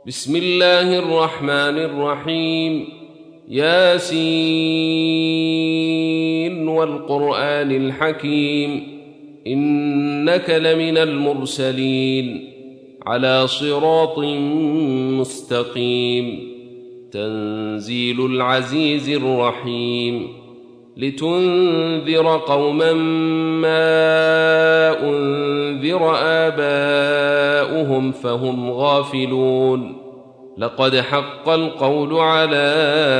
بسم الله الرحمن الرحيم. ياسين والقرآن الحكيم إنك لمن المرسلين على صراط مستقيم. تنزيل العزيز الرحيم. لتنذر قوما ما أنذر آباؤهم فهم غافلون. لقد حق القول على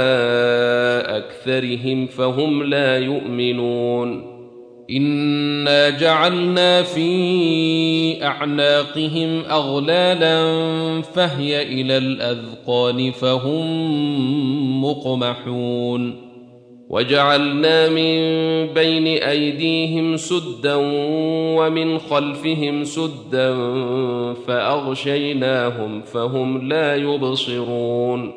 أكثرهم فهم لا يؤمنون. إنا جعلنا في أعناقهم أغلالا فهي إلى الأذقان فهم مقمحون. وجعلنا من بين أيديهم سدا ومن خلفهم سدا فأغشيناهم فهم لا يبصرون.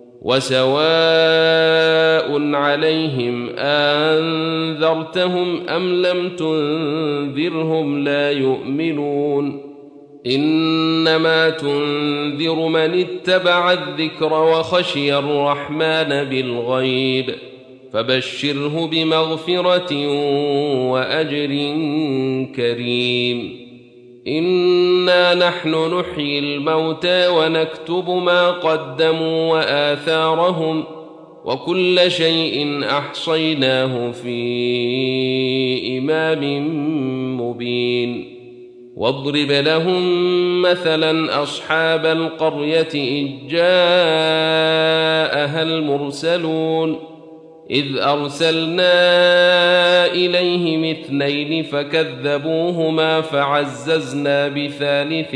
وسواء عليهم أنذرتهم أم لم تنذرهم لا يؤمنون. إنما تنذر من اتبع الذكر وخشي الرحمن بالغيب فبشره بمغفرة وأجر كريم. إنا نحن نحيي الموتى ونكتب ما قدموا وآثارهم وكل شيء أحصيناه في إمام مبين. واضرب لهم مثلا أصحاب القرية إذ جاءها المرسلون إذ أرسلنا إليهم 2 فكذبوهما فعززنا بثالث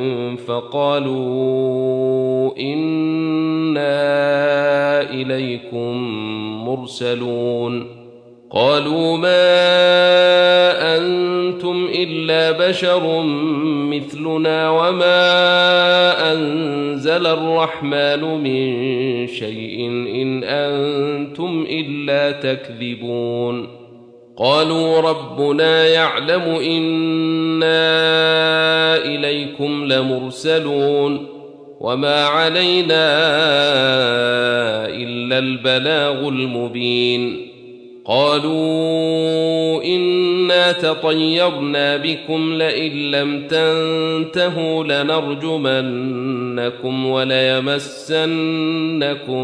فقالوا إنا إليكم مرسلون. قالوا ما أنتم إلا بشر مثلنا وما أنزل الرحمن من شيء إن أنتم إلا تكذبون. قالوا ربنا يعلم إنا إليكم لمرسلون وما علينا إلا البلاغ المبين. قالوا إنا تطيرنا بكم لئن لم تنتهوا لنرجمنكم وليمسنكم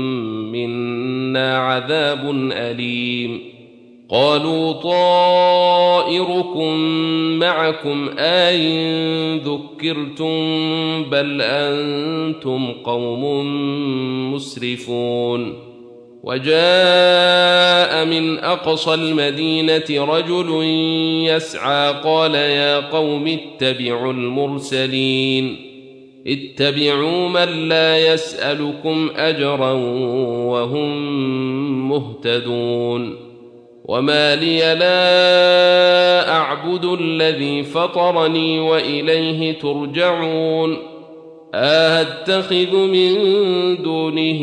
منا عذاب أليم. قالوا طائركم معكم أئن ذكرتم بل أنتم قوم مسرفون. وجاء من أقصى المدينة رجل يسعى قال يا قوم اتبعوا المرسلين اتبعوا من لا يسألكم أجرا وهم مهتدون. وما لي لا أعبد الذي فطرني وإليه ترجعون. أتخذ من دونه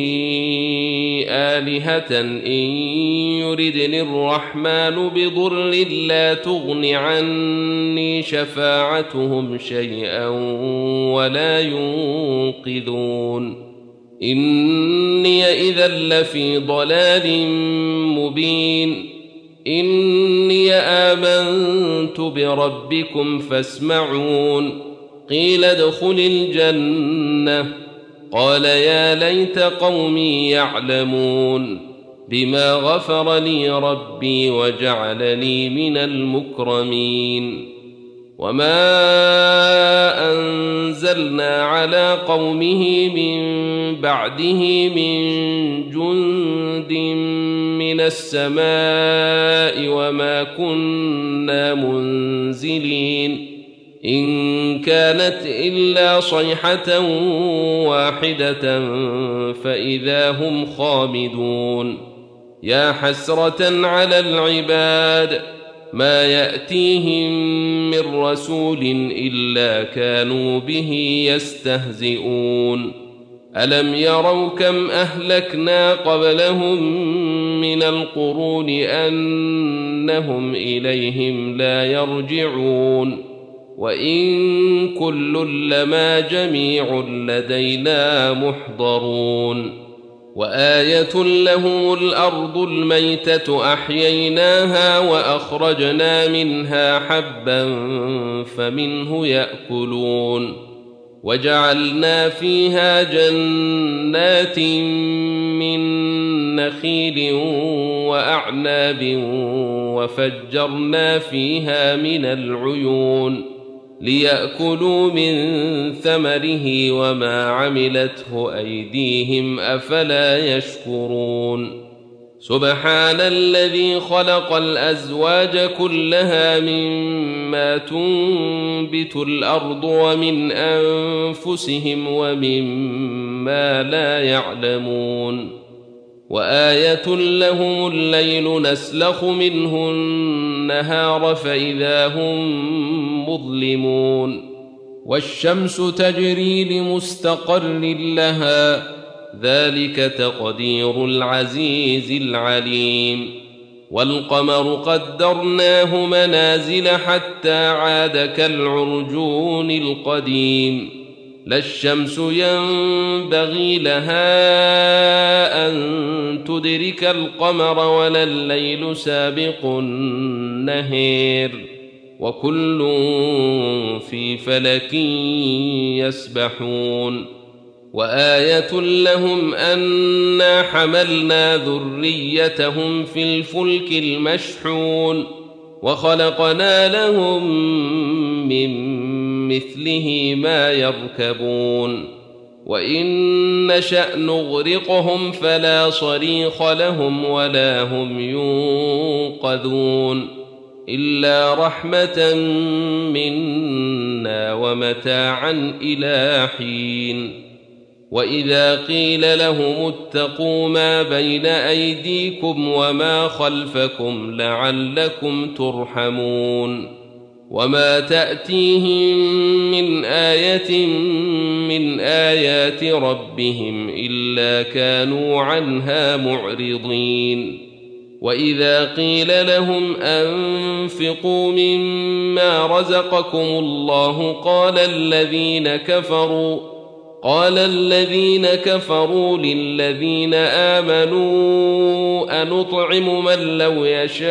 آلهة إن يردني الرحمن بضر لا تغن عني شفاعتهم شيئا ولا ينقذون. إني إذا لفي ضلال مبين. إني آمنت بربكم فاسمعون. قيل ادخل الجنة قال يا ليت قومي يعلمون بما غفر لي ربي وجعلني من المكرمين. وما أنزلنا على قومه من بعده من جند من السماء وما كنا منزلين إن كانت إلا صيحة واحدة فإذا هم خامدون. يا حسرة على العباد ما يأتيهم من رسول إلا كانوا به يستهزئون. ألم يروا كم أهلكنا قبلهم من القرون أنهم إليهم لا يرجعون. وإن كل لما جميع لدينا محضرون وآية لهم الأرض الميتة أحييناها وأخرجنا منها حبا فمنه يأكلون وجعلنا فيها جنات من نخيل وأعناب وفجرنا فيها من العيون ليأكلوا من ثمره وما عملته أيديهم أفلا يشكرون سبحان الذي خلق الأزواج كلها مما تنبت الأرض ومن أنفسهم ومما لا يعلمون وآية لهم الليل نسلخ منه النهار فإذا هم مظلمون والشمس تجري لمستقر لها ذلك تقدير العزيز العليم والقمر قدرناه منازل حتى عاد كالعرجون القديم لا الشمس ينبغي لها أن تدرك القمر ولا الليل سابق النهار وكل في فلك يسبحون وآية لهم أنا حملنا ذريتهم في الفلك المشحون وخلقنا لهم من مثله ما يركبون وإن نشأ نغرقهم فلا صريخ لهم ولا هم ينقذون إلا رحمة منا ومتاعا إلى حين وإذا قيل لهم اتقوا ما بين أيديكم وما خلفكم لعلكم ترحمون وما تأتيهم من آية من آيات ربهم إلا كانوا عنها معرضين وإذا قيل لهم أنفقوا مما رزقكم الله قال الذين كفروا للذين آمنوا أنطعم من لو يشاء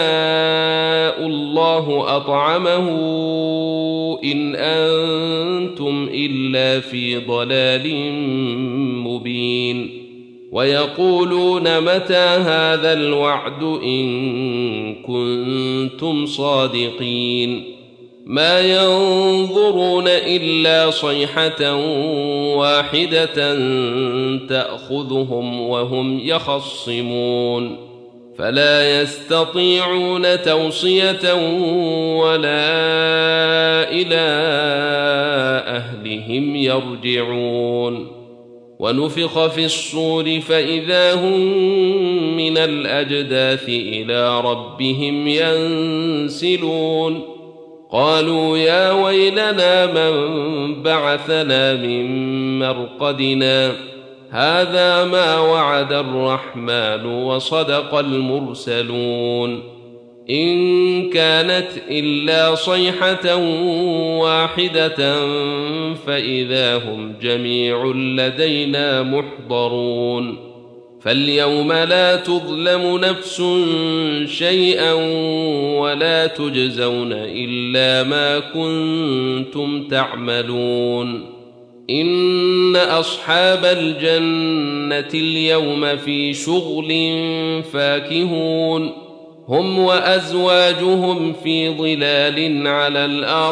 الله أطعمه إن أنتم إلا في ضلال مبين ويقولون متى هذا الوعد إن كنتم صادقين ما ينظرون إلا صيحة واحدة تأخذهم وهم يخصمون فلا يستطيعون توصية ولا إلى أهلهم يرجعون ونفخ في الصور فإذا هم من الأجداث إلى ربهم ينسلون قالوا يا ويلنا من بعثنا من مرقدنا هذا ما وعد الرحمن وصدق المرسلون إن كانت إلا صيحة واحدة فإذا هم جميع لدينا محضرون فاليوم لا تظلم نفس شيئا ولا تجزون إلا ما كنتم تعملون إن أصحاب الجنة اليوم في شغل فاكهون هم وأزواجهم في ظلال على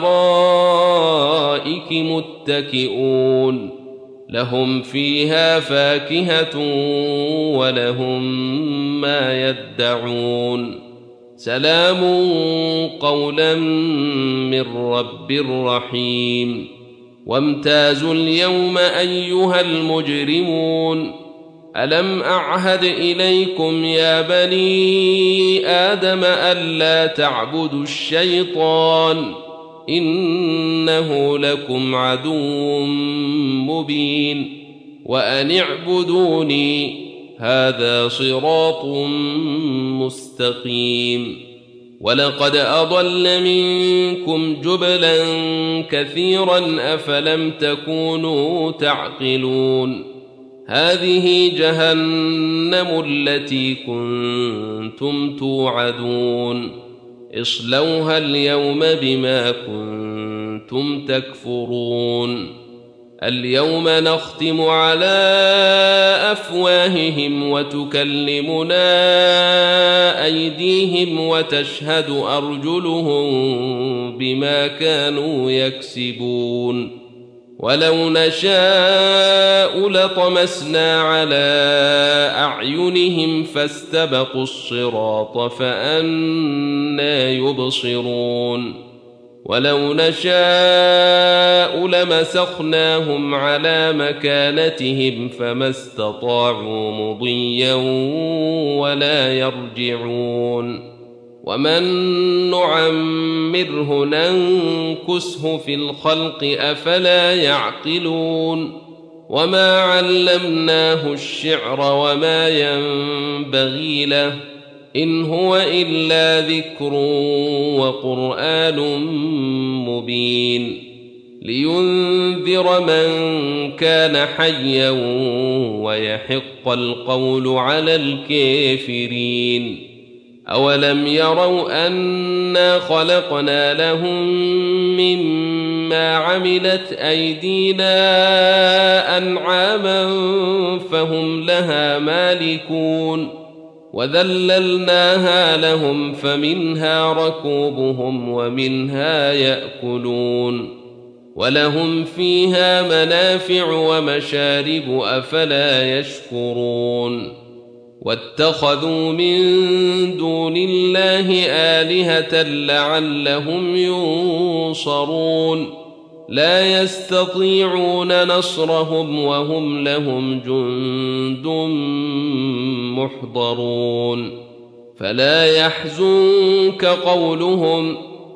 الأرائك متكئون لهم فيها فاكهة ولهم ما يدعون سلام قولا من رب رحيم وامتازوا اليوم أيها المجرمون ألم أعهد إليكم يا بني آدم ألا تعبدوا الشيطان إنه لكم عدو مبين وأن اعبدوني هذا صراط مستقيم ولقد أضل منكم جبلا كثيرا أفلم تكونوا تعقلون هذه جهنم التي كنتم توعدون اصلوها اليوم بما كنتم تكفرون اليوم نختم على أفواههم وتكلمنا أيديهم وتشهد أرجلهم بما كانوا يكسبون ولو نشاء لطمسنا على أعينهم فاستبقوا الصراط فأنى يبصرون ولو نشاء لمسخناهم على مكانتهم فما استطاعوا مضيا ولا يرجعون ومن نعمره ننكسه في الخلق أفلا يعقلون وما علمناه الشعر وما ينبغي له إن هو إلا ذكر وقرآن مبين لينذر من كان حيا ويحق القول على الكافرين أولم يروا أنا خلقنا لهم مما عملت أيدينا أنعاما فهم لها مالكون وذللناها لهم فمنها ركوبهم ومنها يأكلون ولهم فيها منافع ومشارب أفلا يشكرون واتخذوا من دون الله آلهة لعلهم ينصرون لا يستطيعون نصرهم وهم لهم جند محضرون فلا يحزنك قولهم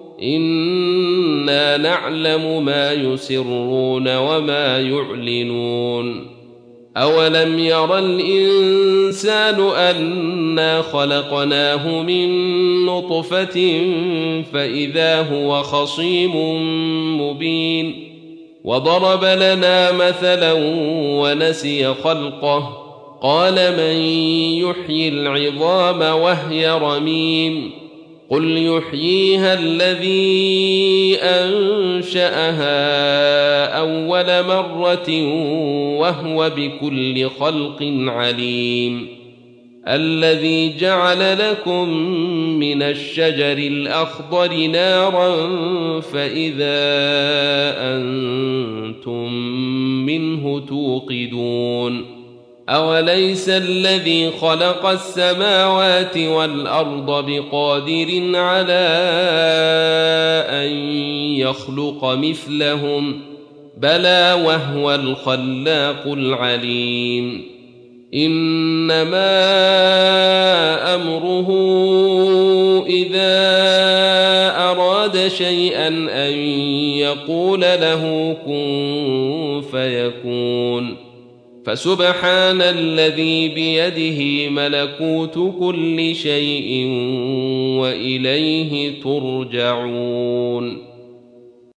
إنا نعلم ما يسرون وما يعلنون أولم ير الإنسان أنا خلقناه من نطفة فإذا هو خصيم مبين وضرب لنا مثلا ونسي خلقه قال من يحيي العظام وهي رميم قل يحييها الذي أنشأها أول مرة وهو بكل خلق عليم الذي جعل لكم من الشجر الأخضر نارا فإذا أنتم منه توقدون أوليس الذي خلق السماوات والأرض بقادر على أن يخلق مثلهم بلى وهو الخلاق العليم إنما أمره إذا أراد شيئا أن يقول له كن فيكون فسبحان الذي بيده ملكوت كل شيء وإليه ترجعون